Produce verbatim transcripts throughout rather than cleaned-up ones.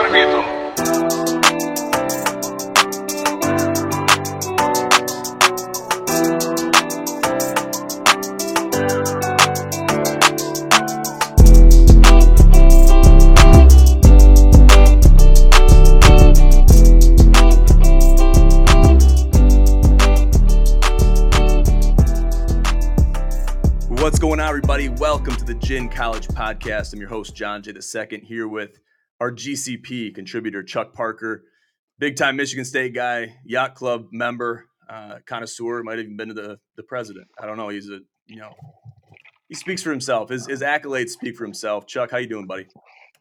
entrenamiento. What's going on, everybody? Welcome to the Gin College Podcast. I'm your host, John J. the Second, here with our G C P contributor, Chuck Parker, big-time Michigan State guy, yacht club member, uh, connoisseur, might have even been to the, the president. I don't know. He's a, you know, he speaks for himself. His, his accolades speak for himself. Chuck, how you doing, buddy?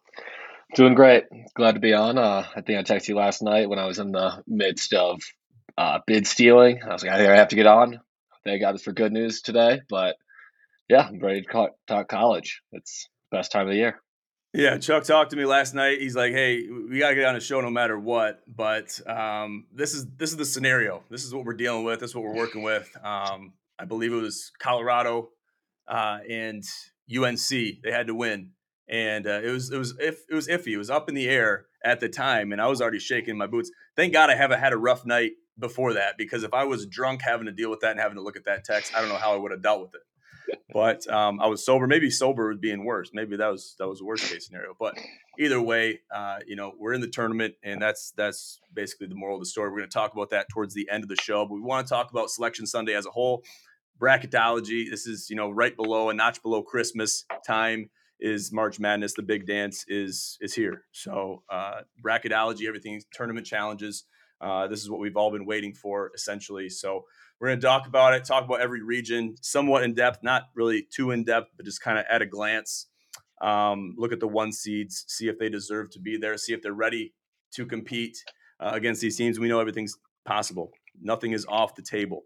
Doing great. Glad to be on. Uh, I think I texted you last night when I was in the midst of uh, bid stealing. I was like, I think I have to get on. Thank God for good news today. But yeah, I'm ready to co- talk college. It's the best time of the year. Yeah, Chuck talked to me last night. He's like, "Hey, we gotta get on the show no matter what." But um, this is this is the scenario. This is what we're dealing with. This is what we're working with. Um, I believe it was Colorado uh, and U N C. They had to win, and uh, it was it was if it was iffy. It was up in the air at the time, and I was already shaking in my boots. Thank God I haven't had a rough night before that, because if I was drunk having to deal with that and having to look at that text, I don't know how I would have dealt with it. But um, I was sober. Maybe sober would be being worse. Maybe that was that was the worst case scenario. But either way, uh, you know, we're in the tournament, and that's that's basically the moral of the story. We're going to talk about that towards the end of the show. But we want to talk about Selection Sunday as a whole. Bracketology. This is, you know, right below, a notch below Christmas time is March Madness. The big dance is is here. So uh, bracketology, everything, tournament challenges. Uh, this is what we've all been waiting for, essentially. So we're going to talk about it, talk about every region, somewhat in depth, not really too in depth, but just kind of at a glance. Um, look at the one seeds, see if they deserve to be there, see if they're ready to compete uh, against these teams. We know everything's possible. Nothing is off the table.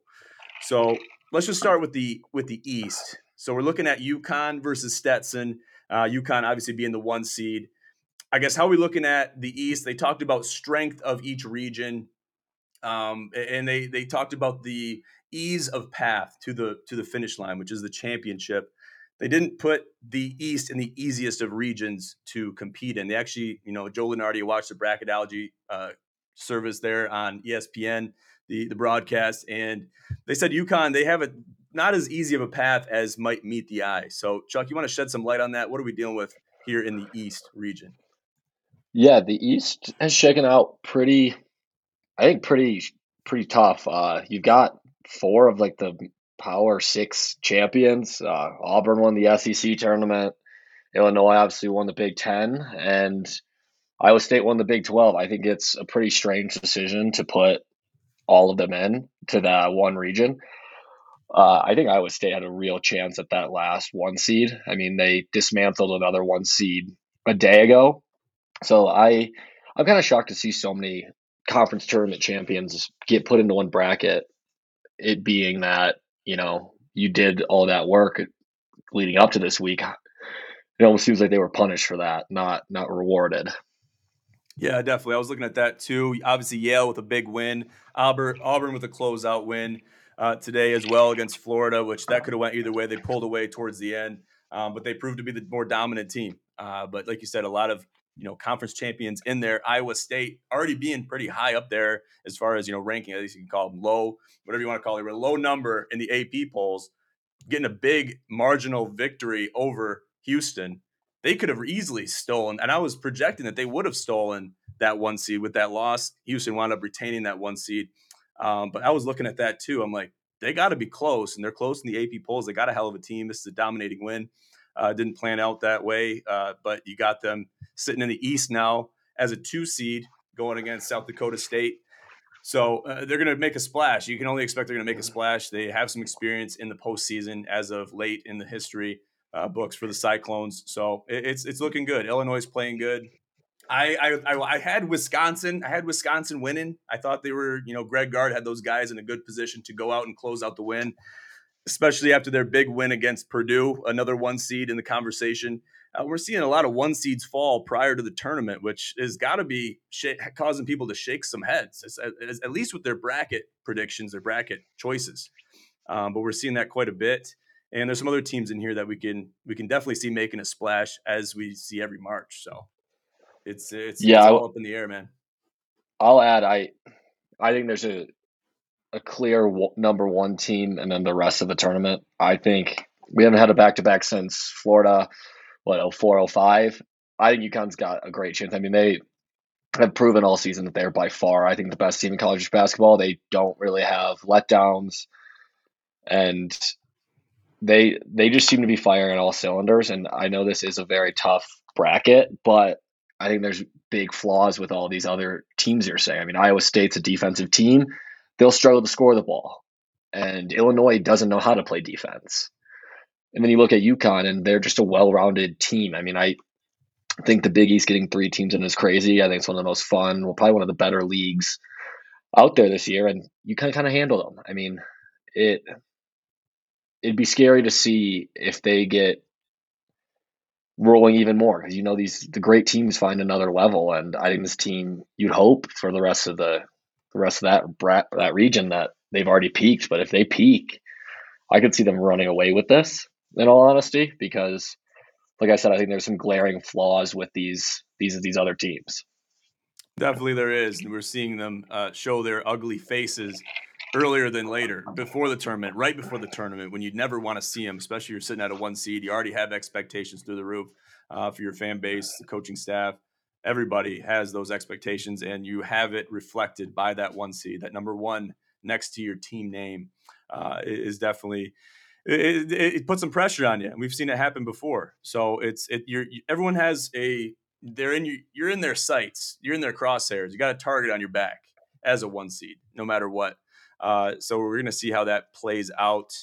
So let's just start with the with the East. So we're looking at UConn versus Stetson. Uh, UConn obviously being the one seed. I guess how are we looking at the East? They talked about strength of each region. Um, and they they talked about the ease of path to the to the finish line, which is the championship. They didn't put the East in the easiest of regions to compete in. They actually, you know, Joe Lunardi watched the bracketology uh, service there on E S P N, the the broadcast, and they said UConn, they have a not as easy of a path as might meet the eye. So, Chuck, you want to shed some light on that? What are we dealing with here in the East region? Yeah, the East has shaken out pretty, I think pretty pretty tough. Uh, you've got four of like the Power Six champions. Uh, Auburn won the S E C tournament. Illinois obviously won the Big Ten, and Iowa State won the Big twelve. I think it's a pretty strange decision to put all of them in to the one region. Uh, I think Iowa State had a real chance at that last one seed. I mean, they dismantled another one seed a day ago. So I, I'm kind of shocked to see so many conference tournament champions get put into one bracket. It being that, you know, you did all that work leading up to this week. It almost seems like they were punished for that, not not rewarded. Yeah, definitely. I was looking at that too. Obviously, Yale with a big win, Auburn, Auburn with a closeout win uh, today as well against Florida, which that could have went either way. They pulled away towards the end, um, but they proved to be the more dominant team. Uh, but like you said, a lot of, you know, conference champions in there. Iowa State already being pretty high up there as far as, you know, ranking. At least you can call them low, whatever you want to call it. A low number in the A P polls, getting a big marginal victory over Houston. They could have easily stolen, and I was projecting that they would have stolen that one seed with that loss. Houston wound up retaining that one seed. Um, but I was looking at that too. I'm like, they got to be close, and they're close in the A P polls. They got a hell of a team. This is a dominating win. Uh, didn't plan out that way, uh, but you got them sitting in the East now as a two seed going against South Dakota State. So uh, they're going to make a splash. You can only expect they're going to make a splash. They have some experience in the postseason as of late in the history uh, books for the Cyclones. So it, it's it's looking good. Illinois is playing good. I, I I had Wisconsin. I had Wisconsin winning. I thought they were, you know, Greg Gard had those guys in a good position to go out and close out the win, especially after their big win against Purdue, another one seed in the conversation. Uh, we're seeing a lot of one seeds fall prior to the tournament, which has got to be sh- causing people to shake some heads, as, as, at least with their bracket predictions, their bracket choices. Um, but we're seeing that quite a bit. And there's some other teams in here that we can we can definitely see making a splash as we see every March. So. It's it's Yeah, it's I, all up in the air, man. I'll add. I I think there's a a clear w- number one team, and then the rest of the tournament. I think we haven't had a back to back since Florida. What oh four oh five. I think UConn's got a great chance. I mean, they have proven all season that they're by far, I think, the best team in college basketball. They don't really have letdowns, and they they just seem to be firing on all cylinders. And I know this is a very tough bracket, but I think there's big flaws with all these other teams you're saying. I mean, Iowa State's a defensive team; they'll struggle to score the ball, and Illinois doesn't know how to play defense. And then you look at UConn, and they're just a well-rounded team. I mean, I think the Big East getting three teams in is crazy. I think it's one of the most fun, well, probably one of the better leagues out there this year, and you kind of kind of handle them. I mean, it it'd be scary to see if they get rolling even more because you know these the great teams find another level, and I think this team you'd hope for the rest of the the rest of that brat, that region that they've already peaked. But if they peak, I could see them running away with this. In all honesty, because like I said, I think there's some glaring flaws with these these these other teams. Definitely there is, and we're seeing them uh, show their ugly faces earlier than later, before the tournament, right before the tournament, when you'd never want to see them, especially you're sitting at a one seed. You already have expectations through the roof uh, for your fan base, the coaching staff. Everybody has those expectations, and you have it reflected by that one seed. That number one next to your team name uh, is definitely it, it, it puts some pressure on you, and we've seen it happen before. So it's it. You're everyone has a they're in you. You're in their sights. You're in their crosshairs. You got a target on your back as a one seed, no matter what. Uh, so we're going to see how that plays out.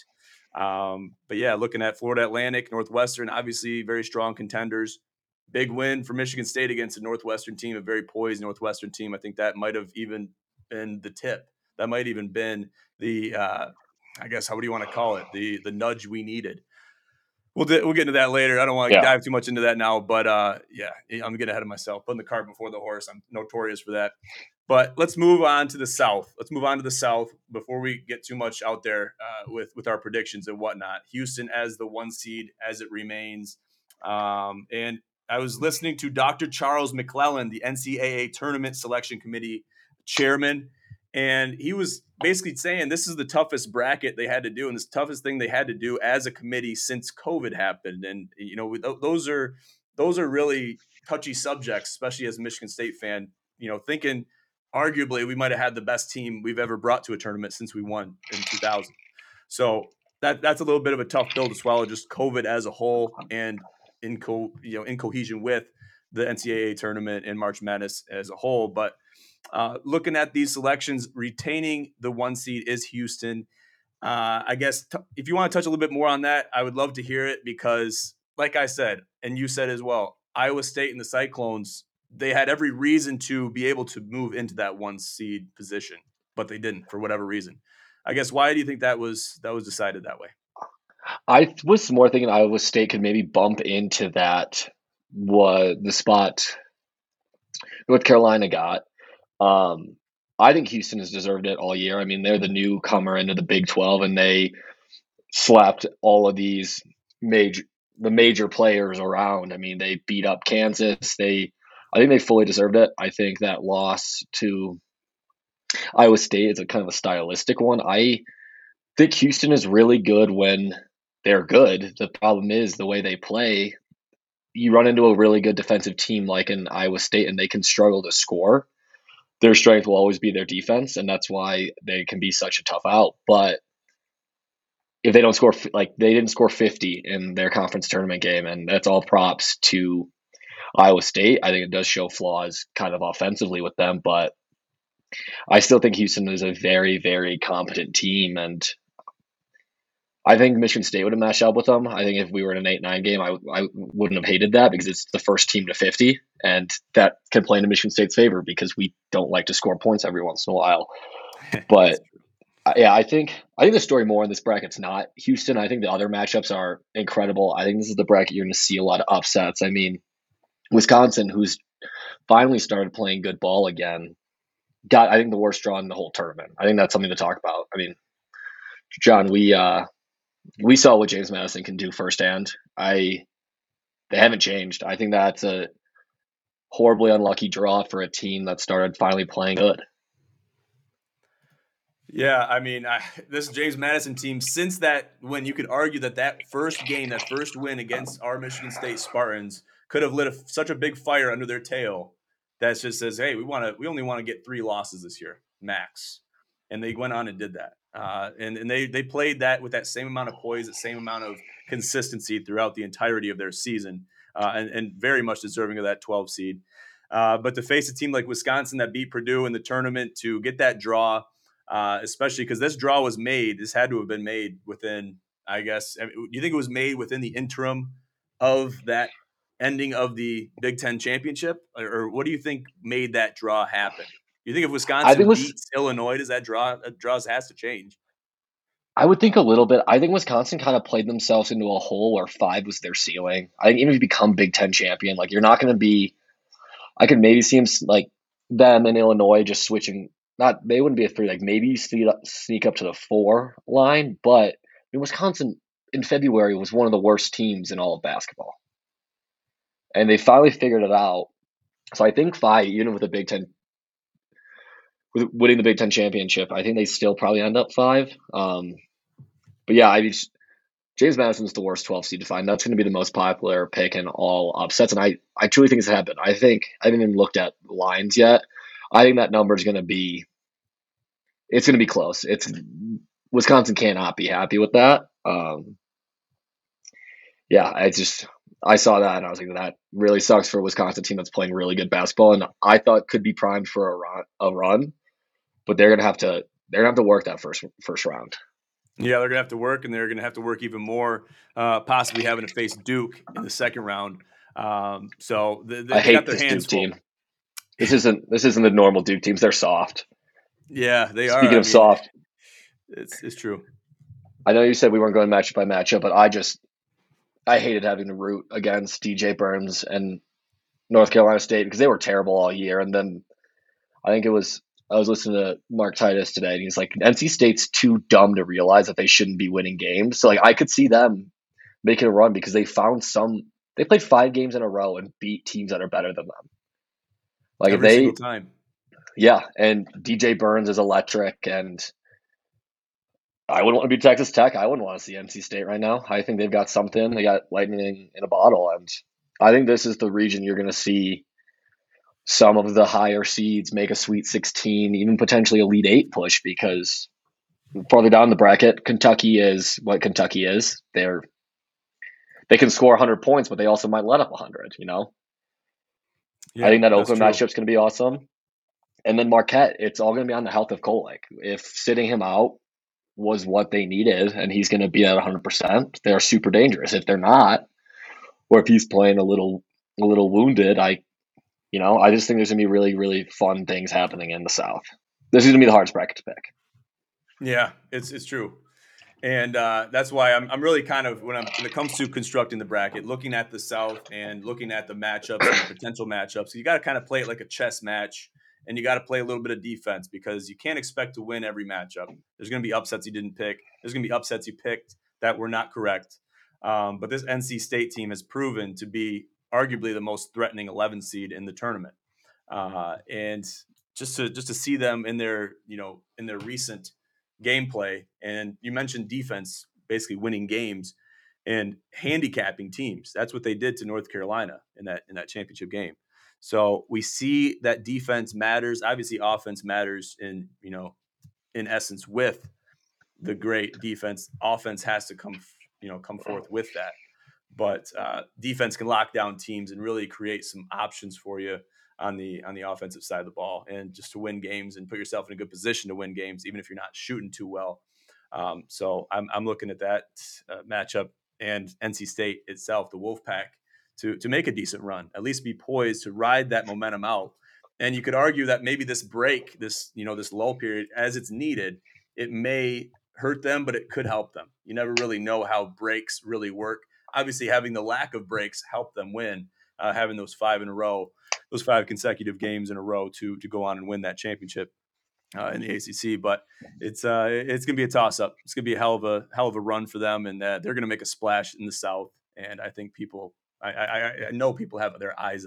Um, but yeah, looking at Florida Atlantic, Northwestern, obviously very strong contenders. Big win for Michigan State against a Northwestern team, a very poised Northwestern team. I think that might have even been the tip. That might even been the, uh, I guess, how would you want to call it? The the nudge we needed. We'll di- we'll get into that later. I don't want to Yeah, dive too much into that now, but uh, yeah, I'm getting ahead of myself. Putting the cart before the horse. I'm notorious for that. But let's move on to the South. Let's move on to the South before we get too much out there uh, with with our predictions and whatnot. Houston as the one seed as it remains, um, and I was listening to Doctor Charles McClellan, the N C double A Tournament Selection Committee chairman, and he was basically saying this is the toughest bracket they had to do and this toughest thing they had to do as a committee since COVID happened. And you know, those are those are really touchy subjects, especially as a Michigan State fan. You know, thinking arguably we might have had the best team we've ever brought to a tournament since we won in two thousand. So that that's a little bit of a tough pill to swallow, just COVID as a whole, and in co you know in cohesion with the N C double A tournament and March Madness as a whole. But uh, looking at these selections, retaining the one seed is Houston. Uh, I guess t- if you want to touch a little bit more on that, I would love to hear it because, like I said, and you said as well, Iowa State and the Cyclones, they had every reason to be able to move into that one seed position, but they didn't for whatever reason. I guess why do you think that was that was decided that way? I was more thinking Iowa State could maybe bump into that what the spot North Carolina got. Um, I think Houston has deserved it all year. I mean, they're the newcomer into the Big twelve, and they slapped all of these major the major players around. I mean, they beat up Kansas. They, I think they fully deserved it. I think that loss to Iowa State is a kind of a stylistic one. I think Houston is really good when they're good. The problem is the way they play. You run into a really good defensive team like in Iowa State, and they can struggle to score. Their strength will always be their defense, and that's why they can be such a tough out. But if they don't score, like they didn't score fifty in their conference tournament game, and that's all props to Iowa State. I think it does show flaws kind of offensively with them, but I still think Houston is a very, very competent team, and I think Michigan State would have matched up with them. I think if we were in an eight nine game, I, I wouldn't have hated that because it's the first team to fifty, and that can play into Michigan State's favor because we don't like to score points every once in a while. But yeah, I think I think the story more in this bracket's not Houston. I think the other matchups are incredible. I think this is the bracket you're going to see a lot of upsets. I mean, Wisconsin, who's finally started playing good ball again, got I think the worst draw in the whole tournament. I think that's something to talk about. I mean, John, we uh, we saw what James Madison can do firsthand. I They haven't changed. I think that's a horribly unlucky draw for a team that started finally playing good. Yeah, I mean, I, this James Madison team, since that when you could argue that that first game, that first win against our Michigan State Spartans could have lit a, such a big fire under their tail that just says, hey, we want to, we only want to get three losses this year, max. And they went on and did that. Uh, and and they, they played that with that same amount of poise, the same amount of consistency throughout the entirety of their season, uh, and, and very much deserving of that twelve seed. Uh, but to face a team like Wisconsin that beat Purdue in the tournament, to get that draw, uh, especially because this draw was made. This had to have been made within, I guess. I mean, do you think it was made within the interim of that ending of the Big Ten championship, or, or what do you think made that draw happen? You think if I think Wisconsin was beats Illinois, does that draw that draws has to change? I would think a little bit. I think Wisconsin kind of played themselves into a hole where five was their ceiling. I think even if you become Big Ten champion, like you're not going to be. I could maybe see them like them in Illinois just switching. Not they wouldn't be a three. Like maybe you sneak up, sneak up to the four line, but I mean, Wisconsin in February was one of the worst teams in all of basketball, and they finally figured it out. So I think five, even with the Big Ten, with winning the Big Ten championship, I think they still probably end up five. Um, but yeah, I just James Madison's the worst twelve seed to find. That's going to be the most popular pick in all upsets, and I, I truly think it's happened. I think I haven't even looked at lines yet. I think that number is going to be it's going to be close. It's Wisconsin cannot be happy with that. Um, yeah, I just I saw that and I was like, that really sucks for a Wisconsin team that's playing really good basketball, and I thought could be primed for a run, a run, but they're gonna have to they're gonna have to work that first first round. Yeah, they're gonna have to work, and they're gonna have to work even more, uh, possibly having to face Duke in the second round. Um, so they, I they got hate their this hands Duke full. team. This isn't this isn't the normal Duke teams. They're soft. Yeah, they are. Speaking I of mean, soft, it's it's true. I know you said we weren't going matchup by matchup, but I just I hated having to root against D J Burns and North Carolina State because they were terrible all year. And then I think it was I was listening to Mark Titus today, and he's like, N C State's too dumb to realize that they shouldn't be winning games. So like I could see them making a run because they found some. They played five games in a row and beat teams that are better than them. Like if Every single they, time. yeah, and D J Burns is electric, and I wouldn't want to be Texas Tech. I wouldn't want to see N C State right now. I think they've got something. They got lightning in a bottle, and I think this is the region you're going to see some of the higher seeds make a Sweet sixteen, even potentially Elite Eight push because farther down the bracket, Kentucky is what Kentucky is. They're they can score one hundred points, but they also might let up one hundred. You know, I Yeah, think that that's Oakland true. matchup's going to be awesome. And then Marquette, it's all going to be on the health of Kolek. If sitting him out was what they needed, and he's going to be at one hundred percent, they're super dangerous. If they're not, or if he's playing a little a little wounded, I you know I just think there's going to be really really fun things happening in the South. This is going to be the hardest bracket to pick. Yeah, it's it's true. And uh, that's why I'm I'm really kind of when I'm when it comes to constructing the bracket, looking at the South and looking at the matchups and the potential matchups, you got to kind of play it like a chess match, and you got to play a little bit of defense because you can't expect to win every matchup. There's going to be upsets you didn't pick. There's going to be upsets you picked that were not correct. Um, but this N C State team has proven to be arguably the most threatening eleven seed in the tournament, uh, and just to just to see them in their you know in their recent gameplay, and you mentioned defense basically winning games and handicapping teams. That's what they did to North Carolina in that in that championship game. So we see that defense matters. Obviously, offense matters in you know in essence with the great defense. Offense has to come you know come forth with that. But uh, defense can lock down teams and really create some options for you on the on the offensive side of the ball, and just to win games and put yourself in a good position to win games, even if you're not shooting too well. Um, so I'm I'm looking at that uh, matchup and N C State itself, the Wolfpack, to to make a decent run, at least be poised to ride that momentum out. And you could argue that maybe this break, this you know this lull period, as it's needed, it may hurt them, but it could help them. You never really know how breaks really work. Obviously, having the lack of breaks helped them win, uh, having those five in a row, those five consecutive games in a row to to go on and win that championship uh, in the A C C. But it's uh, it's gonna be a toss up. It's gonna be a hell of a hell of a run for them, and uh, they're gonna make a splash in the South. And I think people, I, I, I know people have their eyes on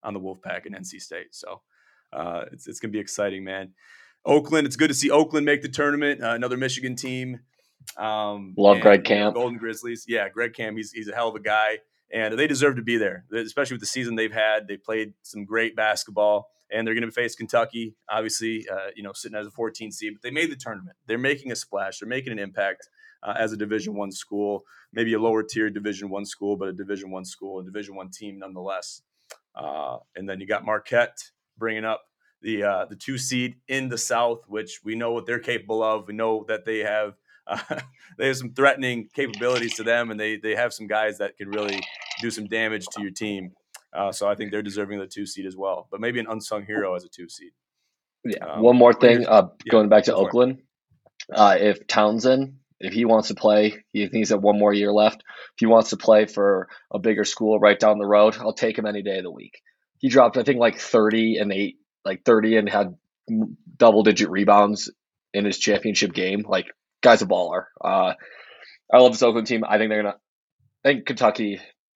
on the Wolfpack and N C State. So uh, it's it's gonna be exciting, man. Oakland, it's good to see Oakland make the tournament. Uh, another Michigan team. Um, Love Greg and you know, Camp. Golden Grizzlies. Yeah, Greg Camp. He's he's a hell of a guy, and they deserve to be there, especially with the season they've had. They played some great basketball, and they're going to face Kentucky. Obviously, uh, you know, sitting as a fourteen seed, but they made the tournament. They're making a splash. They're making an impact uh, as a Division One school, maybe a lower tier Division One school, but a Division One school, a Division One team nonetheless. Uh, and then you got Marquette bringing up the uh, the two seed in the South, which we know what they're capable of. We know that they have uh, they have some threatening capabilities to them, and they they have some guys that can really do some damage to your team. Uh, so I think they're deserving of the two seed as well, but maybe an unsung hero as a two seed. Yeah. Um, One more what are your, thing, uh, yeah, going back to go for it. Oakland, uh, if Townsend, if he wants to play, he thinks he's got one more year left. If he wants to play for a bigger school right down the road, I'll take him any day of the week. He dropped, I think, like thirty and eight, like thirty, and had double digit rebounds in his championship game. Like, guy's a baller. Uh, I love this Oakland team. I think they're gonna. I think Kentucky,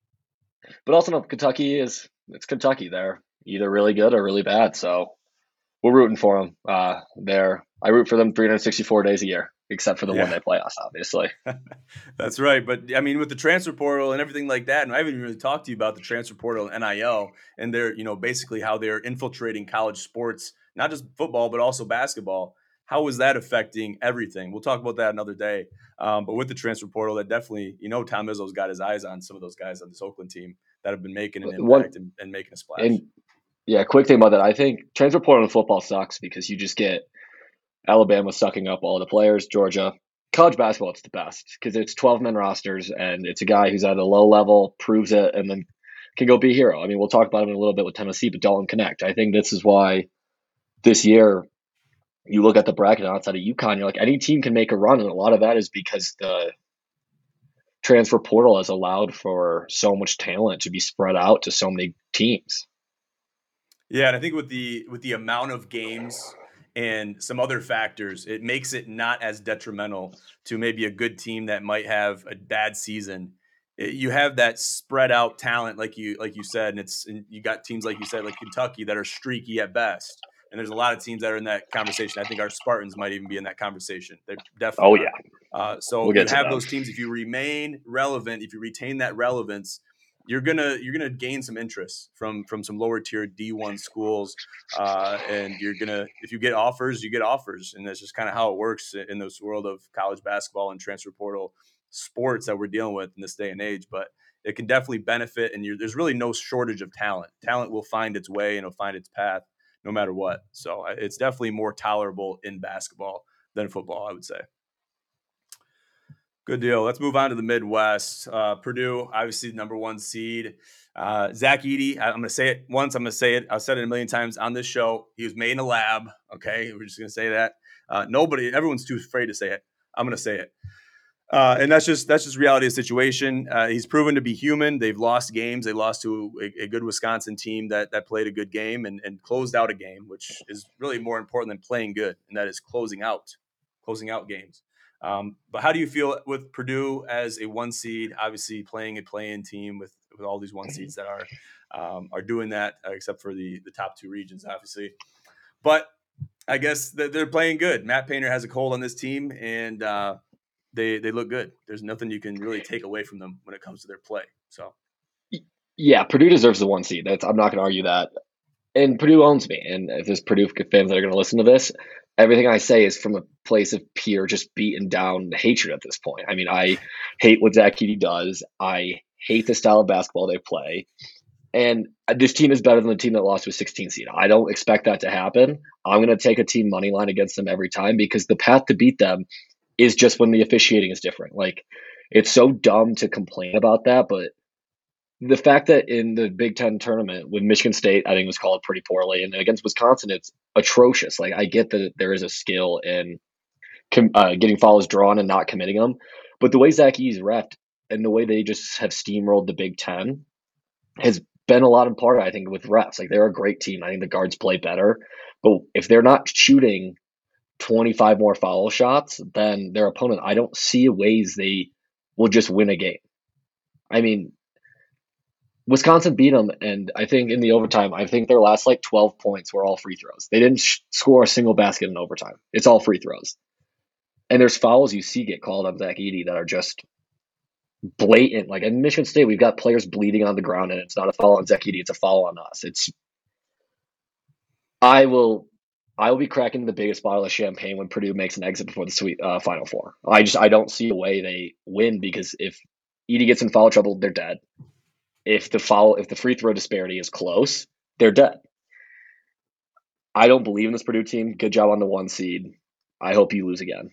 but also no, Kentucky is it's Kentucky. They're either really good or really bad. So we're rooting for them. Uh, they're I root for them three hundred sixty-four days a year, except for the one Yeah. they play us, obviously. That's right. But I mean, with the transfer portal and everything like that, and I haven't even really talked to you about the transfer portal and N I L and they're, you know, basically how they're infiltrating college sports, not just football, but also basketball. How is that affecting everything? We'll talk about that another day. Um, but with the transfer portal, that definitely, you know, Tom Izzo's got his eyes on some of those guys on this Oakland team that have been making an One impact and, and making a splash. and yeah, quick thing about that. I think transfer portal in football sucks because you just get Alabama sucking up all the players. Georgia, college basketball, it's the best because it's twelve men rosters and it's a guy who's at a low level, proves it, and then can go be a hero. I mean, we'll talk about him in a little bit with Tennessee, but Dalton Connect. I think this is why this year you look at the bracket outside of UConn, you're like, any team can make a run, and a lot of that is because the transfer portal has allowed for so much talent to be spread out to so many teams. Yeah, and I think with the with the amount of games and some other factors, it makes it not as detrimental to maybe a good team that might have a bad season. It- you have that spread out talent, like you like you said, and it's and you got teams like you said, like Kentucky, that are streaky at best. And there's a lot of teams that are in that conversation. I think our Spartans might even be in that conversation. They definitely Oh are. yeah, Uh, so we'll you get to have them. those teams. If you remain relevant, if you retain that relevance, you're gonna you're gonna gain some interest from from some lower tier D one schools, uh, and you're gonna if you get offers, you get offers, and that's just kind of how it works in this world of college basketball and transfer portal sports that we're dealing with in this day and age. But it can definitely benefit, and you're, there's really no shortage of talent. Talent will find its way and it'll find its path no matter what. So uh, it's definitely more tolerable in basketball than football, I would say. Good deal. Let's move on to the Midwest. Uh, Purdue, obviously the number one seed. Uh, Zach Edey, I- I'm going to say it once. I'm going to say it. I've said it a million times on this show. He was made in a lab. Okay, we're just going to say that. Uh, nobody, everyone's too afraid to say it. I'm going to say it. Uh, and that's just that's just reality of the situation. Uh, he's proven to be human. They've lost games. They lost to a, a good Wisconsin team that that played a good game and, and closed out a game, which is really more important than playing good, and that is closing out, closing out games. Um, but how do you feel with Purdue as a one seed? Obviously, playing a play-in team with with all these one seeds that are um, are doing that, uh, except for the the top two regions, obviously. But I guess that they're playing good. Matt Painter has a hold on this team, and uh, they they look good. There's nothing you can really take away from them when it comes to their play. So Yeah, Purdue deserves the one seed. That's I'm not going to argue that. And Purdue owns me. And if there's Purdue fans that are going to listen to this, everything I say is from a place of pure, just beaten down hatred at this point. I mean, I hate what Zach Edey does. I hate the style of basketball they play. And this team is better than the team that lost to a sixteen seed. I don't expect that to happen. I'm going to take a team money line against them every time because the path to beat them is just when the officiating is different. Like, it's so dumb to complain about that, but the fact that in the Big Ten tournament with Michigan State, I think was called pretty poorly, and against Wisconsin, it's atrocious. Like, I get that there is a skill in com- uh, getting fouls drawn and not committing them, but the way Zach E's reffed and the way they just have steamrolled the Big Ten has been a lot in part, I think, with refs. Like, they're a great team. I think the guards play better, but if they're not shooting twenty-five more foul shots than their opponent, I don't see ways they will just win a game. I mean, Wisconsin beat them, and I think in the overtime, I think their last like twelve points were all free throws. They didn't sh- score a single basket in overtime. It's all free throws. And there's fouls you see get called on Zach Edey that are just blatant. Like in Michigan State, we've got players bleeding on the ground, and it's not a foul on Zach Edey; it's a foul on us. It's I will I will be cracking the biggest bottle of champagne when Purdue makes an exit before the sweet uh, Final Four. I just I don't see a way they win because if Edey gets in foul trouble, they're dead. If the foul if the free throw disparity is close, they're dead. I don't believe in this Purdue team. Good job on the one seed. I hope you lose again.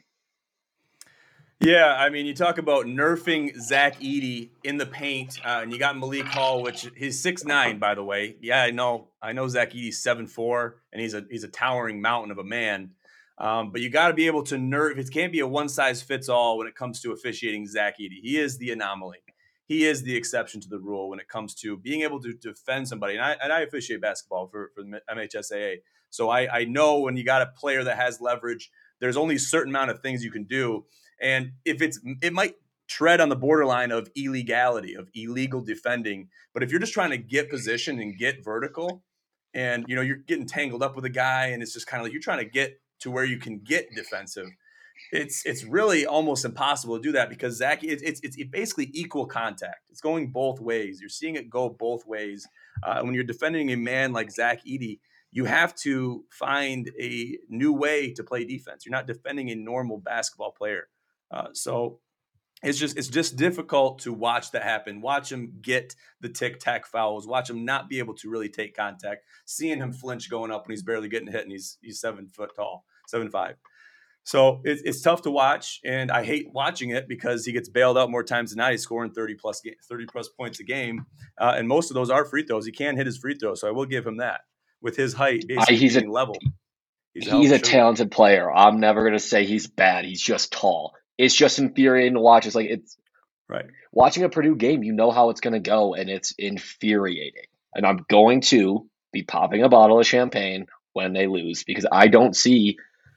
Yeah, I mean, you talk about nerfing Zach Edey in the paint, uh, and you got Malik Hall, which he's six nine, by the way. Yeah, I know, I know Zach Edey's seven four, and he's a he's a towering mountain of a man. Um, but you got to be able to nerf. It can't be a one size fits all when it comes to officiating Zach Edey. He is the anomaly. He is the exception to the rule when it comes to being able to defend somebody. And I and I officiate basketball for for the M H S A A, so I I know when you got a player that has leverage, there's only a certain amount of things you can do. And if it's, it might tread on the borderline of illegality, of illegal defending. But if you're just trying to get position and get vertical, and you know you're getting tangled up with a guy, and it's just kind of like you're trying to get to where you can get defensive, it's it's really almost impossible to do that because Zach, it's it's, it's basically equal contact. It's going both ways. You're seeing it go both ways. Uh, when you're defending a man like Zach Edey, you have to find a new way to play defense. You're not defending a normal basketball player. Uh, so it's just it's just difficult to watch that happen. Watch him get the tic tac fouls. Watch him not be able to really take contact. Seeing him flinch going up when he's barely getting hit, and he's he's seven foot tall, seven five. So it's it's tough to watch, and I hate watching it because he gets bailed out more times than not. He's scoring thirty plus thirty plus points a game, uh, and most of those are free throws. He can hit his free throws, so I will give him that. With his height I, basically he's a being level, he's a hell of he's a a shooter. talented player. I'm never gonna say he's bad. He's just tall. It's just infuriating to watch. It's like it's Right. watching a Purdue game. You know how it's gonna go, and it's infuriating. And I'm going to be popping a bottle of champagne when they lose because I don't see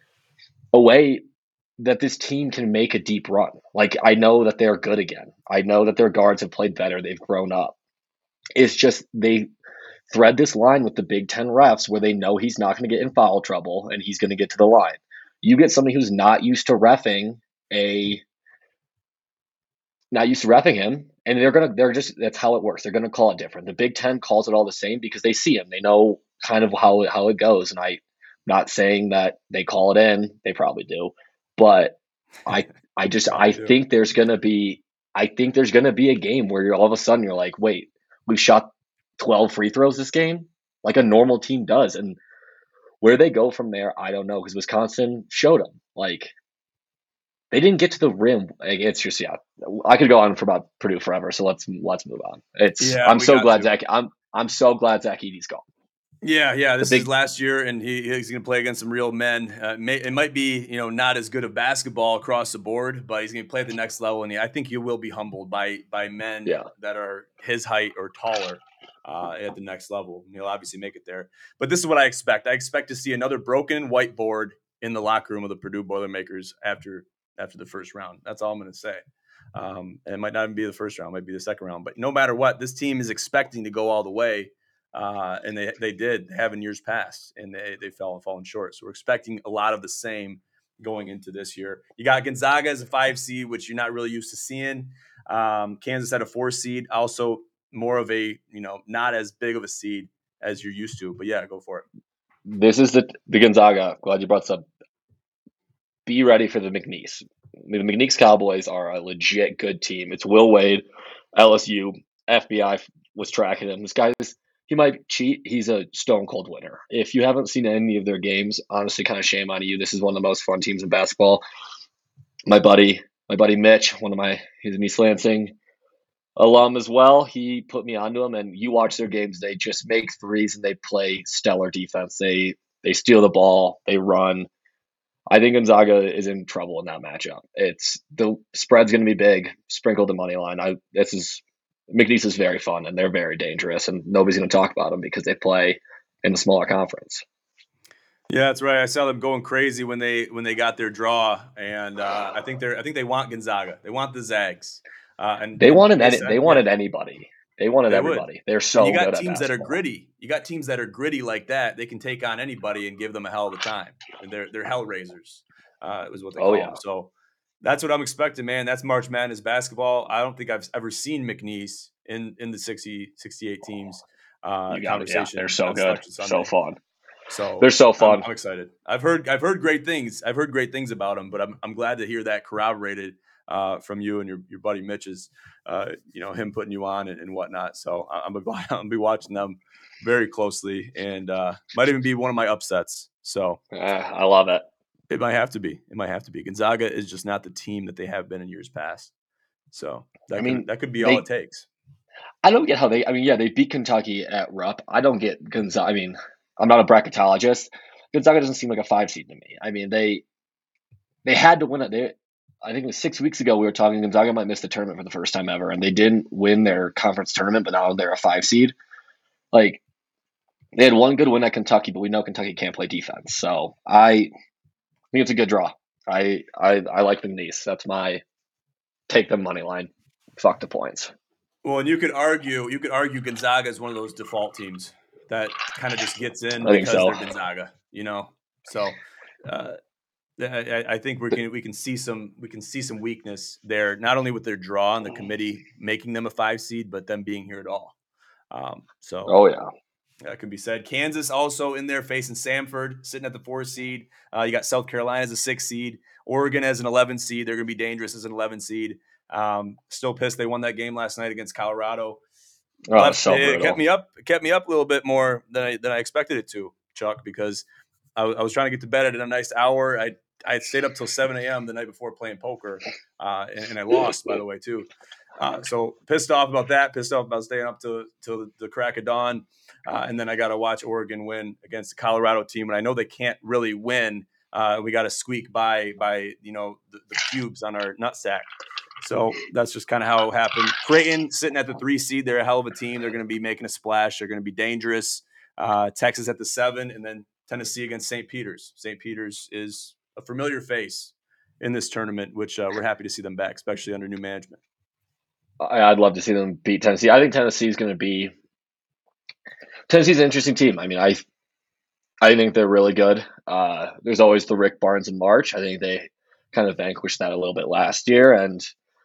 a way that this team can make a deep run. Like I know that they're good again. I know that their guards have played better. They've grown up. It's just they thread this line with the Big Ten refs where they know he's not going to get in foul trouble and he's going to get to the line. You get somebody who's not used to reffing a not used to reffing him, and they're gonna they're just that's how it works. They're gonna call it different. The Big Ten calls it all the same because they see him. They know kind of how how it goes. And I'm not saying that they call it in. They probably do, but I I just I do. think there's gonna be I think there's gonna be a game where you're all of a sudden you're like, wait, we shot twelve free throws this game, like a normal team does, and where they go from there, I don't know because Wisconsin showed them like they didn't get to the rim. Like, it's just yeah, I could go on for about Purdue forever. So let's let's move on. It's Yeah, I'm we so got glad to. Zach I'm I'm so glad Zach Edey's gone. Yeah, yeah. The This is his big last year, and he, he's going to play against some real men. Uh, may, it might be, you know, not as good of basketball across the board, but he's going to play at the next level, and he, I think he will be humbled by by men yeah. that are his height or taller uh, at the next level. He'll obviously make it there. But this is what I expect. I expect to see another broken whiteboard in the locker room of the Purdue Boilermakers after after the first round. That's all I'm going to say. Um, and it might not even be the first round, it might be the second round. But no matter what, this team is expecting to go all the way. Uh, and they they did they have in years past, and they they fell and fallen short. So we're expecting a lot of the same going into this year. You got Gonzaga as a five seed, which you're not really used to seeing. Um, Kansas at a four seed, also more of a you know not as big of a seed as you're used to. But yeah, go for it. This is the the Gonzaga. Glad you brought this up. Be ready for the McNeese. The McNeese Cowboys are a legit good team. It's Will Wade, L S U, F B I was tracking him. This guy is he might cheat. He's a stone cold winner. If you haven't seen any of their games, honestly, kind of shame on you. This is one of the most fun teams in basketball. My buddy, my buddy Mitch, one of my he's an East Lansing alum as well. He put me onto them, and you watch their games. They just make threes and they play stellar defense. They they steal the ball, they run. I think Gonzaga is in trouble in that matchup. It's the spread's going to be big. Sprinkle the money line. I this is McNeese is very fun and they're very dangerous, and nobody's going to talk about them because they play in the smaller conference. Yeah, that's right. I saw them going crazy when they when they got their draw, and uh, I think they're I think they want Gonzaga. They want the Zags, uh, and They it wanted makes any, they sense. Yeah, wanted anybody. They wanted They would. everybody. They're And you so got good at teams that are basketball. gritty. You got teams that are gritty like that. They can take on anybody and give them a hell of a time. And they're they're hell raisers, uh, is what they Oh call them. yeah, So that's what I'm expecting, man. That's March Madness basketball. I don't think I've ever seen McNeese in in the sixty, sixty-eight teams uh, you got it. Yeah, they're conversation so on good, Selection so Sunday. fun. They're So so I'm fun. I'm excited. I've heard I've heard great things. I've heard great things about them, but I'm I'm glad to hear that corroborated uh, from you and your, your buddy Mitch's, uh, you know, him putting you on and, and whatnot. So I- I'm gonna, I'm gonna be watching them very closely, and uh, might even be one of my upsets. So Eh, I love it. it might have to be. It might have to be. Gonzaga is just not the team that they have been in years past. So I that could mean, that could be all it they. takes. I don't get how they. I mean, yeah, they beat Kentucky at Rupp. I don't get Gonzaga. I mean, I'm not a bracketologist. Gonzaga doesn't seem like a five seed to me. I mean, they they had to win it. They, I think it was six weeks ago we were talking Gonzaga might miss the tournament for the first time ever, and they didn't win their conference tournament, but now they're a five seed. Like they had one good win at Kentucky, but we know Kentucky can't play defense. So I think it's a good draw. I I I like McNeese. That's my take them money line. Fuck the points. Well, and you could argue you could argue Gonzaga is one of those default teams that kind of just gets in I think because so. they're Gonzaga, you know. So uh, I, I think we can we can see some we can see some weakness there, not only with their draw and the committee making them a five seed, but them being here at all. Um, so Oh yeah. that can be said. Kansas also in there facing Samford, sitting at the four seed. Uh, you got South Carolina as a six seed, Oregon as an eleven seed. They're going to be dangerous as an eleven seed. Um, still pissed they won that game last night against Colorado. Oh, Left so it kept brutal. me up, it kept me up a little bit more than I than I expected it to, Chuck, because I, I was trying to get to bed at a nice hour. I I stayed up till seven a.m. the night before playing poker, uh, and, and I lost, by the way, too. Uh, so pissed off about that. Pissed off about staying up till till the crack of dawn, uh, and then I got to watch Oregon win against the Colorado team, and I know they can't really win. Uh, we got to squeak by by you know the, the cubes on our nutsack. So that's just kind of how it happened. Creighton sitting at the three seed, they're a hell of a team. They're going to be making a splash. They're going to be dangerous. Uh, Texas at the seven, and then Tennessee against Saint Peter's. Saint Peter's is a familiar face in this tournament, which uh, we're happy to see them back, especially under new management. I, I'd love to see them beat Tennessee. I think Tennessee is going to be Tennessee's an interesting team. I mean, I I think they're really good. Uh, there's always the Rick Barnes in March. I think they kind of vanquished that a little bit last year. And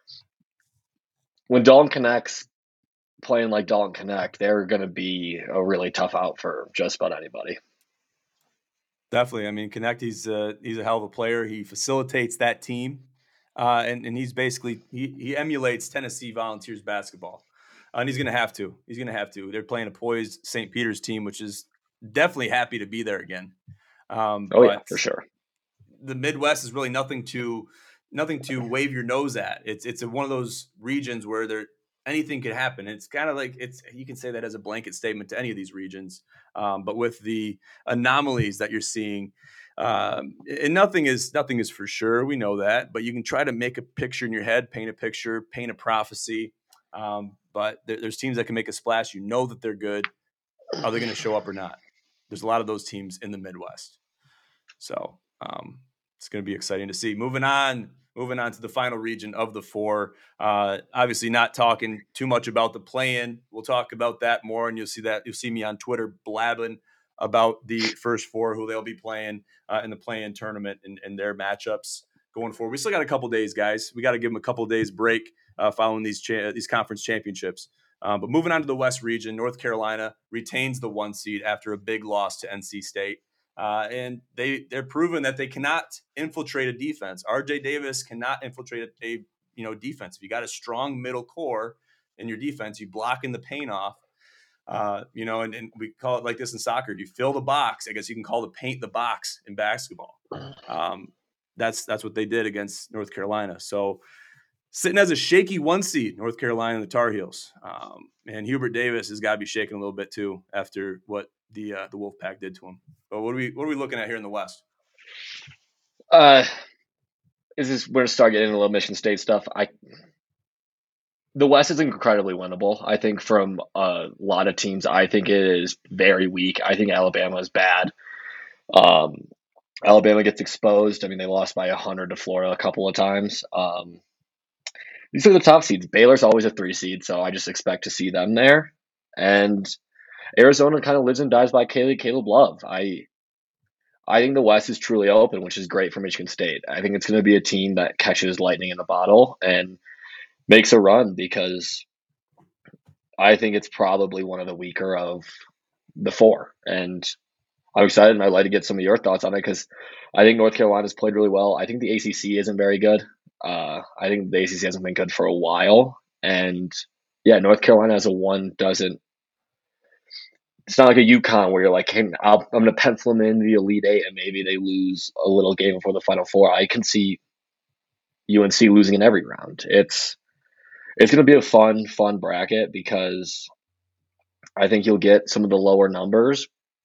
when Dalton Connect's playing like Dalton Connect, they're going to be a really tough out for just about anybody. Definitely. I mean, Connect, he's uh, he's a hell of a player. He facilitates that team, uh, and and he's basically he, he emulates Tennessee Volunteers basketball, uh, and he's going to have to. He's going to have to. They're playing a poised Saint Peter's team, which is definitely happy to be there again. Um, Oh yeah, but for sure. the Midwest is really nothing to nothing to wave your nose at. It's it's a, one of those regions where there anything could happen. It's kind of like it's you can say that as a blanket statement to any of these regions, um, but with the anomalies that you're seeing, um, and nothing is nothing is for sure. We know that, but you can try to make a picture in your head, paint a picture, paint a prophecy. Um, but there, there's teams that can make a splash. You know that they're good. Are they going to show up or not? There's a lot of those teams in the Midwest. So um, it's going to be exciting to see. Moving on, moving on to the final region of the four. Uh, obviously, not talking too much about the play-in. We'll talk about that more, and you'll see that you'll see me on Twitter blabbing about the first four, who they'll be playing uh, in the play-in tournament and, and their matchups going forward. We still got a couple days, guys. We got to give them a couple days break uh, following these cha- these conference championships. Um, but moving on to the West region, North Carolina retains the one seed after a big loss to N C State. Uh, and they they're proven that they cannot infiltrate a defense. R J Davis cannot infiltrate a, a you know defense. If you got a strong middle core in your defense, you blocking the paint off. Uh, you know, and, and we call it like this in soccer. You fill the box. I guess you can call the paint the box in basketball. Um, that's that's what they did against North Carolina. So sitting as a shaky one seed, North Carolina and the Tar Heels. Um, and Hubert Davis has got to be shaking a little bit too after what the uh, the Wolfpack did to him. But what are we what are we looking at here in the West? Uh, is this we're gonna start getting into a little Michigan State stuff? I the West is incredibly winnable. I think from a lot of teams, I think it is very weak. I think Alabama is bad. Um, Alabama gets exposed. I mean, they lost by a hundred to Florida a couple of times. Um, these are the top seeds. Baylor's always a three seed, so I just expect to see them there. And Arizona kind of lives and dies by Caleb, Caleb Love. I I think the West is truly open, which is great for Michigan State. I think it's going to be a team that catches lightning in the bottle and makes a run because I think it's probably one of the weaker of the four. And I'm excited, and I'd like to get some of your thoughts on it because I think North Carolina's played really well. I think the A C C isn't very good. Uh, I think the A C C hasn't been good for a while. And yeah, North Carolina as a one doesn't. It's not like a UConn where you're like, hey, I'll, I'm going to pencil them in the Elite Eight and maybe they lose a little game before the Final Four. I can see U N C losing in every round. It's it's going to be a fun, fun bracket because I think you'll get some of the lower numbers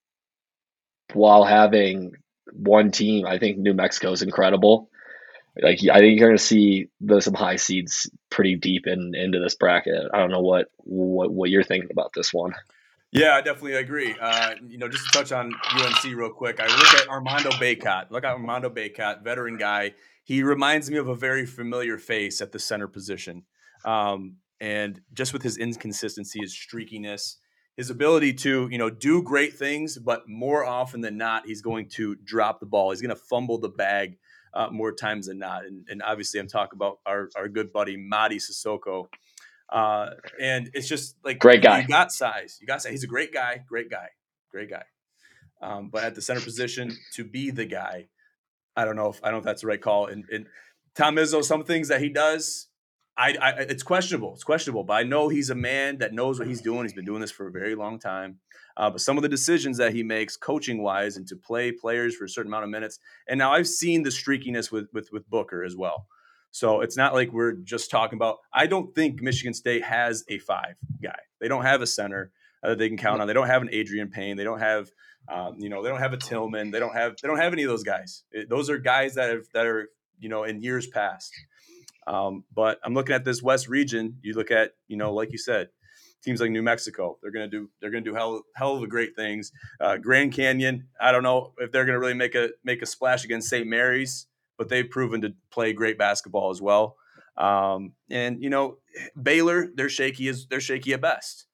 while having one team. I think New Mexico is incredible. Like I think you're going to see the, some high seeds pretty deep in into this bracket. I don't know what what what you're thinking about this one. Yeah, I definitely agree. Uh, you know, just to touch on U N C real quick, I look at Armando Bacot. Look at Armando Bacot, veteran guy. He reminds me of a very familiar face at the center position. Um, and just with his inconsistency, his streakiness, his ability to, you know, do great things, but more often than not, he's going to drop the ball. He's going to fumble the bag uh, more times than not. And, and obviously, I'm talking about our, our good buddy, Mady Sissoko. Uh, and it's just like Great you, you guy. got size. You got size. He's a great guy, great guy, great guy. Um, but at the center position, to be the guy, I don't know if I don't know if that's the right call. And, and Tom Izzo, some things that he does, I, I it's questionable. It's questionable. But I know he's a man that knows what he's doing. He's been doing this for a very long time. Uh, but some of the decisions that he makes, coaching wise, and to play players for a certain amount of minutes. And now I've seen the streakiness with with with Booker as well. So it's not like we're just talking about. I don't think Michigan State has a five guy. They don't have a center uh, that they can count on. They don't have an Adrian Payne. They don't have um, you know, they don't have a Tillman. They don't have they don't have any of those guys. It, those are guys that have that are you know in years past. Um, but I'm looking at this West region. You look at you know like you said, teams like New Mexico. They're gonna do they're gonna do hell hell of a great things. Uh, Grand Canyon. I don't know if they're gonna really make a make a splash against Saint Mary's, but they've proven to play great basketball as well. Um, and you know Baylor, they're shaky as they're shaky at best.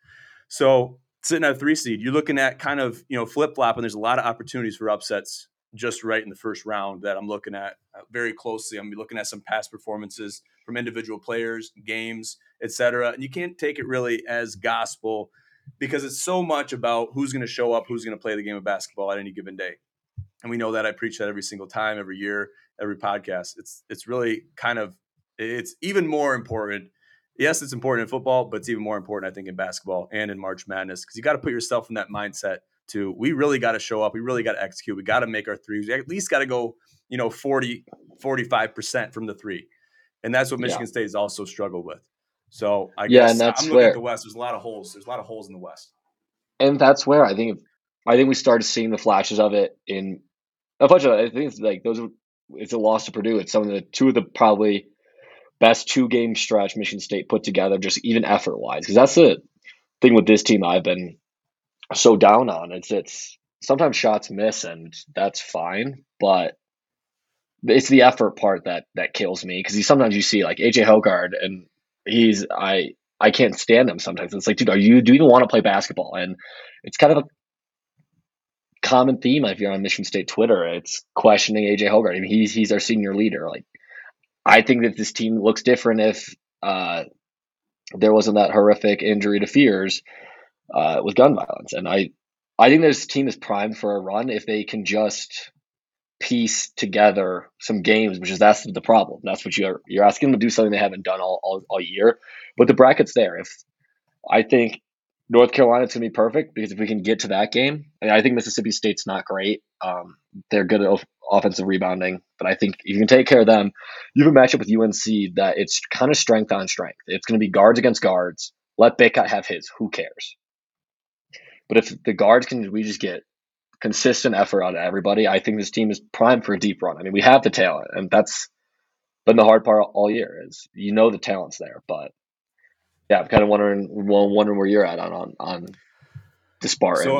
So sitting at a three seed, you're looking at kind of you know flip flop, and there's a lot of opportunities for upsets just right in the first round that I'm looking at uh, very closely. I'm looking at some past performances from individual players, games, et cetera. And you can't take it really as gospel because it's so much about who's going to show up, who's going to play the game of basketball at any given day. And we know that. I preach that every single time, every year, every podcast. It's it's really kind of it's even more important. Yes, it's important in football, but it's even more important, I think, in basketball and in March Madness because you got to put yourself in that mindset to we really got to show up. We really got to execute. We got to make our threes. We at least got to go, you know, forty, forty-five percent from the three. And that's what Yeah. Michigan State has also struggled with. So I Yeah, and guess that's I'm looking at where the West. There's a lot of holes. There's a lot of holes in the West. and that's where I think I think we started seeing the flashes of it in a bunch of I think it's like those are it's a loss to Purdue. It's some of the two of the probably best two game stretch Michigan State put together, just even effort wise. Because that's the thing with this team I've been so down on. It's it's sometimes shots miss and that's fine, but it's the effort part that that kills me because sometimes you see like A J Hogard and he's I I can't stand him sometimes. It's like, dude, are you do you even want to play basketball? And it's kind of a common theme if you're on Michigan State Twitter. It's questioning A J Hogard. I mean, he's he's our senior leader. Like, I think that this team looks different if uh, there wasn't that horrific injury to Fears uh, with gun violence. And I I think this team is primed for a run if they can just piece together some games, which is that's the problem. That's what you're you're asking them to do something they haven't done all, all, all year. But the bracket's there. If I think North Carolina's gonna be perfect because if we can get to that game, and I think Mississippi State's not great. Um, they're good at o- offensive rebounding, but I think if you can take care of them, you have a matchup with U N C that it's kind of strength on strength. It's going to be guards against guards. Let Bacot have his. Who cares? But if the guards can, we just get consistent effort out of everybody. I think this team is primed for a deep run. I mean, we have the talent, and that's been the hard part all year. Is you know the talent's there, but yeah, I'm kind of wondering, well, wondering where you're at on on, on the So Spartans.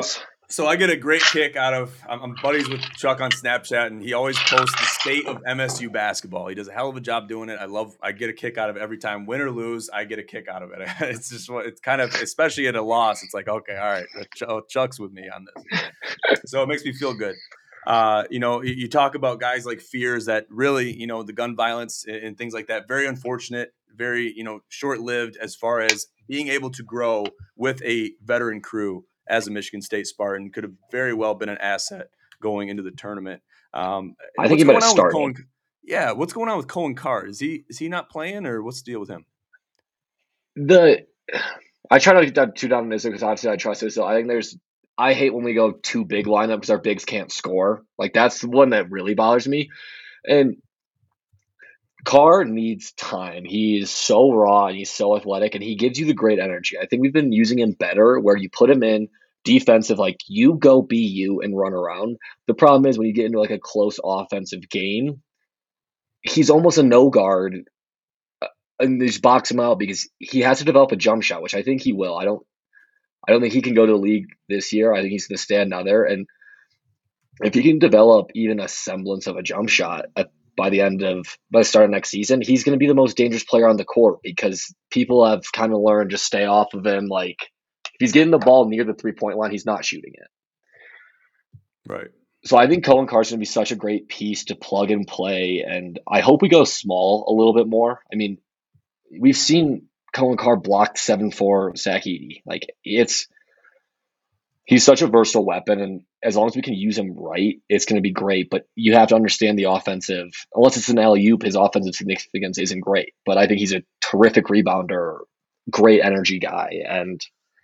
So I get a great kick out of I'm, I'm buddies with Chuck on Snapchat, and he always posts the state of M S U basketball. He does a hell of a job doing it. I love. I get a kick out of it every time, win or lose. I get a kick out of it. It's just what it's kind of, especially in a loss. It's like, okay, all right, Chuck's with me on this, so it makes me feel good. Uh, you know, you, you talk about guys like Fears that really, you know, the gun violence and, and things like that. Very unfortunate, very, you know, short lived as far as being able to grow with a veteran crew as a Michigan State Spartan could have very well been an asset going into the tournament. Um, I think what's he might going have on with started. Cohen? Yeah, what's going on with Cohen Carr? Is he is he not playing, or what's the deal with him? The I try not to get too down on this because obviously I trust Izzo. I think there's I hate when we go too big lineup because our bigs can't score. Like that's the one that really bothers me. And Carr needs time. He is so raw and he's so athletic and he gives you the great energy. I think we've been using him better where you put him in defensive, like you go be you and run around. The problem is when you get into like a close offensive game, he's almost a no guard and they just box him out because he has to develop a jump shot, which I think he will. I don't I don't think he can go to the league this year. I think he's gonna stand down there. And if he can develop even a semblance of a jump shot at, by the end of by the start of next season, he's going to be the most dangerous player on the court because people have kind of learned to stay off of him. Like if he's getting the ball near the three point line, he's not shooting it. Right. So I think Cohen Carson would be such a great piece to plug and play, and I hope we go small a little bit more. I mean, we've seen Cohen Carr blocked seven four Zach Edey. Like it's he's such a versatile weapon, and as long as we can use him right, it's going to be great. But you have to understand the offensive. Unless it's an alley oop, his offensive significance isn't great. But I think he's a terrific rebounder, great energy guy, and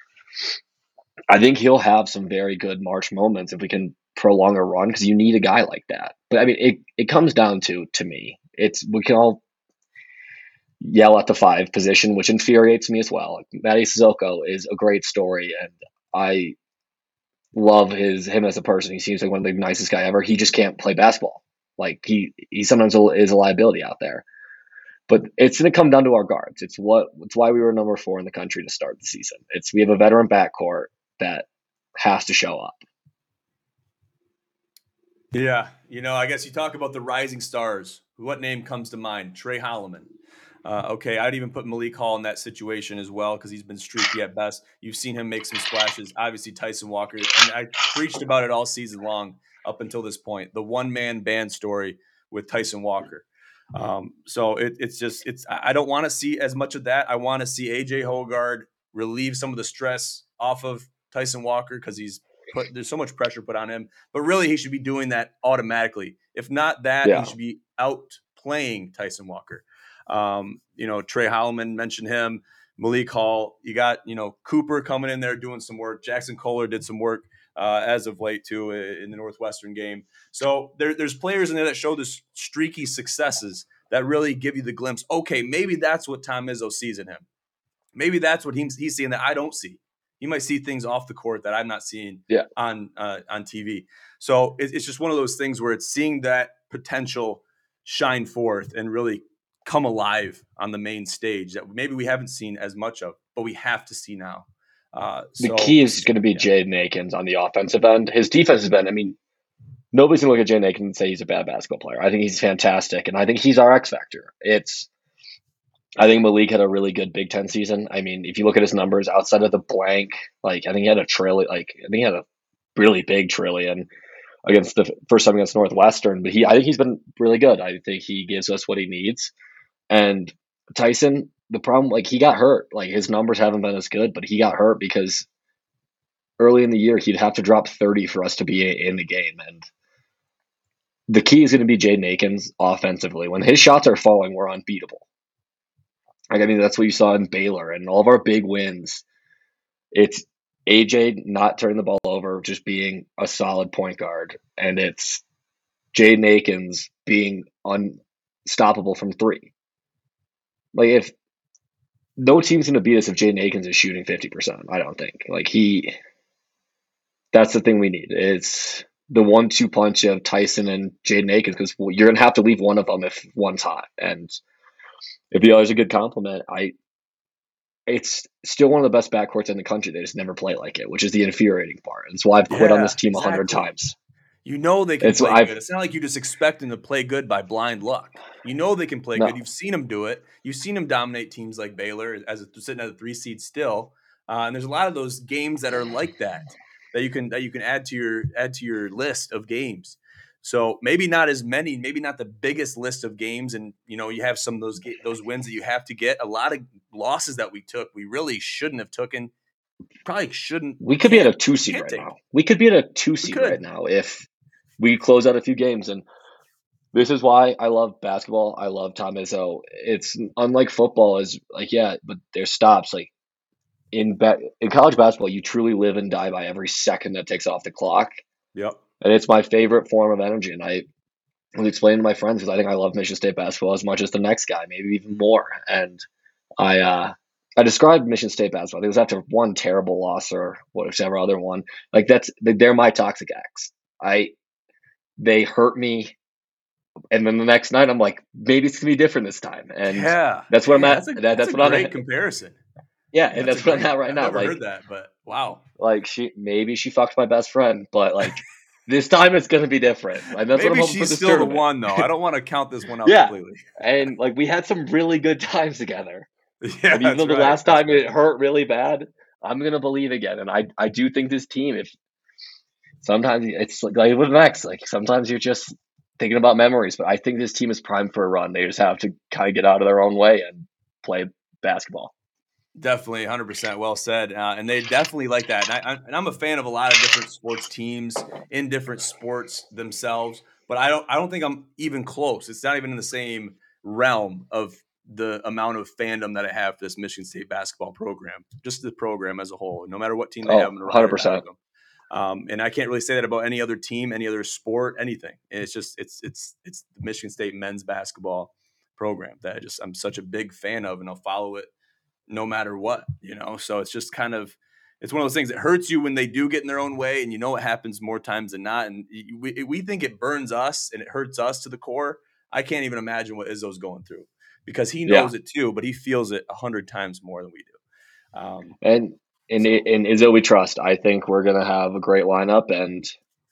I think he'll have some very good March moments if we can prolong a run because you need a guy like that. But I mean, it it comes down to to me, it's we can all yell at the five position, which infuriates me as well. Like, Matty Sissoko is a great story, and I love his him as a person. He seems like one of the nicest guy ever. He just can't play basketball. Like he he sometimes is a liability out there. But it's going to come down to our guards. It's what it's why we were number four in the country to start the season. It's we have a veteran backcourt that has to show up. Yeah, you know, I guess you talk about the rising stars. What name comes to mind? Trey Holloman. Uh, okay, I'd even put Malik Hall in that situation as well because he's been streaky at best. You've seen him make some splashes. Obviously, Tyson Walker, and I preached about it all season long up until this point. The one man band story with Tyson Walker. Um, so it, it's just it's I don't want to see as much of that. I want to see A J Hoggard relieve some of the stress off of Tyson Walker because he's put there's so much pressure put on him. But really, he should be doing that automatically. If not that, he Yeah. should be out playing Tyson Walker. Um, you know, Trey Holloman mentioned him, Malik Hall. You got, you know, Cooper coming in there doing some work. Jackson Kohler did some work uh, as of late, too, in the Northwestern game. So there, there's players in there that show this streaky successes that really give you the glimpse. Okay, maybe that's what Tom Izzo sees in him. Maybe that's what he's, he's seeing that I don't see. He might see things off the court that I'm not seeing Yeah. on uh, on T V. So it, it's just one of those things where it's seeing that potential shine forth and really come alive on the main stage that maybe we haven't seen as much of, but we have to see now. Uh, The so key is going to be yeah. Jaden Akins on the offensive end. His defensive end, I mean, nobody's going to look at Jaden Akins and say he's a bad basketball player. I think he's fantastic, and I think he's our X factor. It's I think Malik had a really good Big Ten season. I mean, if you look at his numbers outside of the blank, like I think he had a trillion, like I think he had a really big trillion against the first time against Northwestern. But he, I think he's been really good. I think he gives us what he needs. And Tyson, the problem, like he got hurt. Like his numbers haven't been as good, but he got hurt because early in the year he'd have to drop thirty for us to be in the game. And the key is going to be Jaden Akins offensively. When his shots are falling, we're unbeatable. Like I mean, that's what you saw in Baylor and all of our big wins. It's A J not turning the ball over, just being a solid point guard, and it's Jaden Akins being unstoppable from three. Like if no team's going to beat us if Jaden Akins is shooting fifty percent. I don't think. Like he, that's the thing we need. It's the one-two punch of Tyson and Jaden Akins because you're going to have to leave one of them if one's hot, and if the other's a good compliment, I it's still one of the best backcourts in the country. They just never play like it, which is the infuriating part. It's why I've quit on this Yeah, team a hundred exactly. times. You know they can It's play I've good. It's not like you just expect them to play good by blind luck. You know they can play good. no. You've seen them do it. You've seen them dominate teams like Baylor as a, sitting at a three seed still. Uh, and there's a lot of those games that are like that that you can that you can add to your add to your list of games. So maybe not as many, maybe not the biggest list of games, and you know you have some of those those wins that you have to get. A lot of losses that we took, we really shouldn't have taken. Probably shouldn't, We could be at can't a two seed can't right take. now. We could be at a two We seed right could. now if we close out a few games. And this is why I love basketball. I love Tom Izzo. It's unlike football, is like, yeah, but there's stops. Like in ba- in college basketball, you truly live and die by every second that takes off the clock. Yep. And it's my favorite form of energy. And I was explaining to my friends because I think I love Michigan State basketball as much as the next guy, maybe even more. And I uh, I described Michigan State basketball. It was after one terrible loss or whatever other one. Like that's they're my toxic ex. I they hurt me, and then the next night I'm like, maybe it's gonna be different this time. And Yeah. that's what I'm Man, at. that's a That, that's that's a what I'm great at. comparison. Yeah, and That's a that's what I'm great. at right I've now. never Like heard that, but wow. like she maybe she fucked my best friend, but like this time it's gonna be different. And that's what I'm Maybe hoping for she's this still the tournament. one though. I don't want to count this one out Yeah, completely. and like we had some really good times together. Yeah, And even that's though the right. last That's time right. it hurt really bad, I'm gonna believe again. And I I do think this team, if sometimes it's like, like with Max, like sometimes you're just thinking about memories, but I think this team is primed for a run. They just have to kind of get out of their own way and play basketball. Definitely, one hundred percent well said. Uh, and they definitely like that. And, I, I, and I'm a fan of a lot of different sports teams in different sports themselves. But I don't I don't think I'm even close. It's not even in the same realm of the amount of fandom that I have for this Michigan State basketball program, just the program as a whole. No matter what team they have Oh, on the roster, back one hundred percent. them. Um, and I can't really say that about any other team, any other sport, anything. It's just it's it's it's the Michigan State men's basketball program that I just I'm such a big fan of, and I'll follow it no matter what, you know? So it's just kind of, it's one of those things that hurts you when they do get in their own way, and you know it happens more times than not. And we, we think it burns us and it hurts us to the core. I can't even imagine what Izzo's going through because he Yeah, knows it too, but he feels it a hundred times more than we do. Um, and in so in Izzo we trust. I think we're gonna have a great lineup, and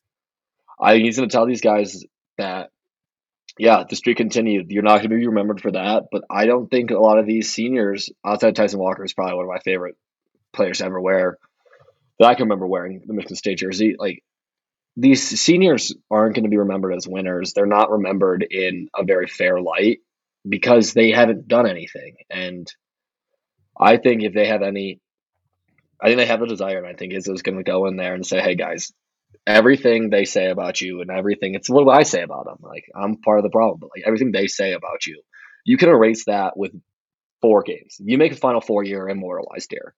I he's gonna tell these guys that yeah, the streak continued. You're not gonna be remembered for that, but I don't think a lot of these seniors outside Tyson Walker is probably one of my favorite players to ever wear that I can remember wearing the Michigan State jersey. Like these seniors aren't going to be remembered as winners. They're not remembered in a very fair light because they haven't done anything. And I think if they have any, I think they have the desire, and I think Izzo's going to go in there and say, "Hey guys, everything they say about you and everything, it's what I say about them. Like I'm part of the problem, but like everything they say about you, you can erase that with four games. You make a Final Four, you're immortalized here."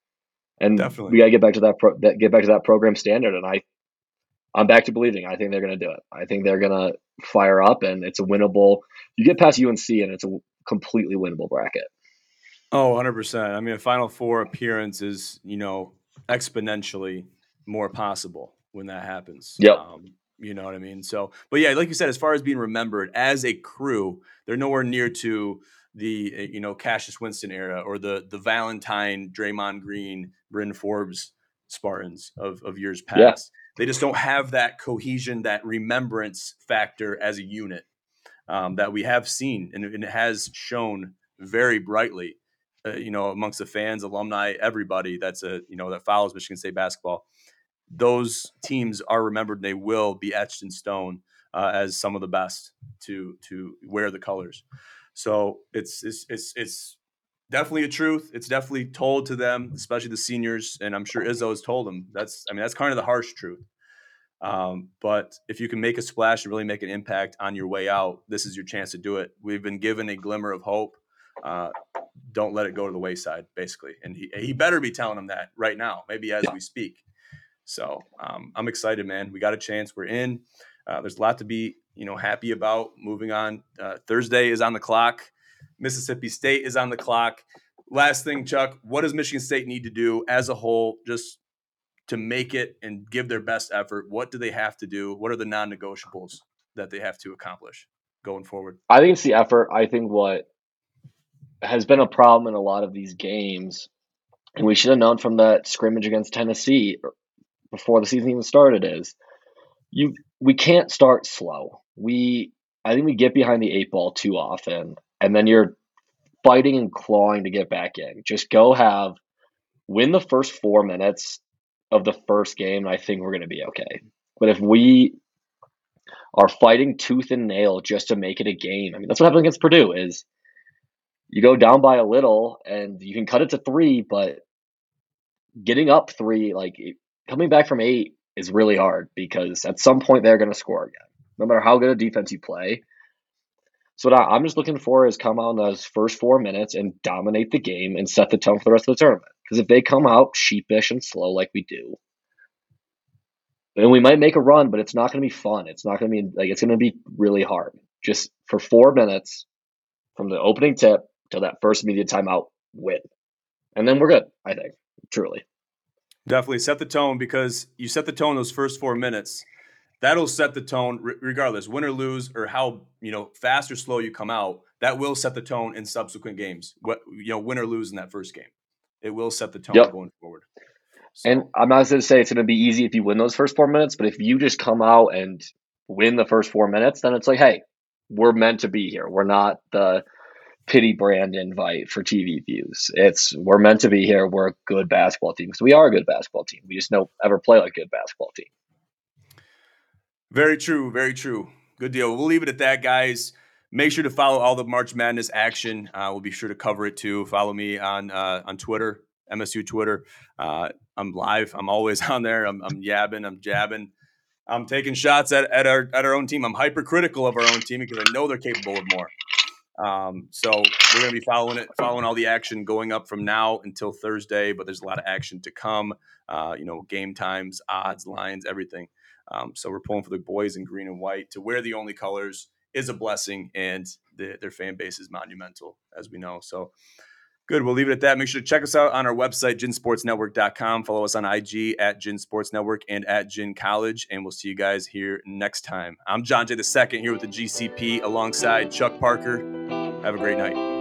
And we definitely. got to get back to that, pro- that get back to that program standard. And I I'm back to believing. I think they're going to do it. I think they're going to fire up, and it's a winnable. You get past U N C, and it's a completely winnable bracket. Oh, one hundred percent. I mean, a Final Four appearance is, you know, exponentially more possible when that happens. Yep. Um, you know what I mean? So, but yeah, like you said, as far as being remembered as a crew, they're nowhere near to the, uh, you know, Cassius Winston era or the the Valentine, Draymond Green, Bryn Forbes Spartans of, of years Yeah. past. They just don't have that cohesion, that remembrance factor as a unit um, that we have seen, and, and it has shown very brightly uh, you know, amongst the fans, alumni, everybody that's a you know that follows Michigan State basketball. Those teams are remembered; and they will be etched in stone uh, as some of the best to to wear the colors. So it's it's it's it's definitely a truth. It's definitely told to them, especially the seniors, and I'm sure Izzo has told them. That's I mean that's kind of the harsh truth. Um, but if you can make a splash and really make an impact on your way out, this is your chance to do it. We've been given a glimmer of hope. Uh, don't let it go to the wayside, basically. And he, he better be telling them that right now, maybe as Yeah. we speak. So um, I'm excited, man. We got a chance. We're in. Uh, there's a lot to be, you know, happy about. Moving on. Uh, Thursday is on the clock. Mississippi State is on the clock. Last thing, Chuck, what does Michigan State need to do as a whole, just to make it and give their best effort? What do they have to do? What are the non-negotiables that they have to accomplish going forward? I think it's the effort. I think what has been a problem in a lot of these games, and we should have known from that scrimmage against Tennessee before the season even started, is you we can't start slow. We I think we get behind the eight ball too often, and then you're fighting and clawing to get back in. Just go have win the first four minutes of the first game, and I think we're going to be okay. But if we are fighting tooth and nail just to make it a game, I mean, that's what happened against Purdue. Is you go down by a little and you can cut it to three, but getting up three, like coming back from eight, is really hard because at some point they're going to score again, no matter how good a defense you play. So what I'm just looking for is come out in those first four minutes and dominate the game and set the tone for the rest of the tournament. Because if they come out sheepish and slow like we do, then we might make a run, but it's not going to be fun. It's not going to be like it's going to be really hard. Just for four minutes from the opening tip till that first immediate timeout, win, and then we're good. I think truly. Definitely set the tone, because you set the tone those first four minutes. That'll set the tone regardless, win or lose, or how, you know, fast or slow you come out. That will set the tone in subsequent games. What, you know, win or lose in that first game, it will set the tone Yep. going forward. So. And I'm not going to say it's going to be easy if you win those first four minutes, but if you just come out and win the first four minutes, then it's like, hey, we're meant to be here. We're not the pity brand invite for T V views. It's we're meant to be here. We're a good basketball team because we are a good basketball team. We just don't ever play like a good basketball team. Very true. Very true. Good deal. We'll leave it at that, guys. Make sure to follow all the March Madness action. Uh, we'll be sure to cover it too. Follow me on uh, on Twitter, M S U Twitter. Uh, I'm live. I'm always on there. I'm, I'm yabbing. I'm jabbing. I'm taking shots at, at our at our own team. I'm hypercritical of our own team because I know they're capable of more. Um, so we're going to be following it, following all the action going up from now until Thursday. But there's a lot of action to come. Uh, you know, game times, odds, lines, everything. Um, so we're pulling for the boys in green and white. To wear the only colors is a blessing, and the, their fan base is monumental, as we know. So good. We'll leave it at that. Make sure to check us out on our website, gin sports network dot com. Follow us on I G at Gin Sports Network and at Gin College, and we'll see you guys here next time. I'm John Jay the Second here with the G C P alongside Chuck Parker. Have a great night.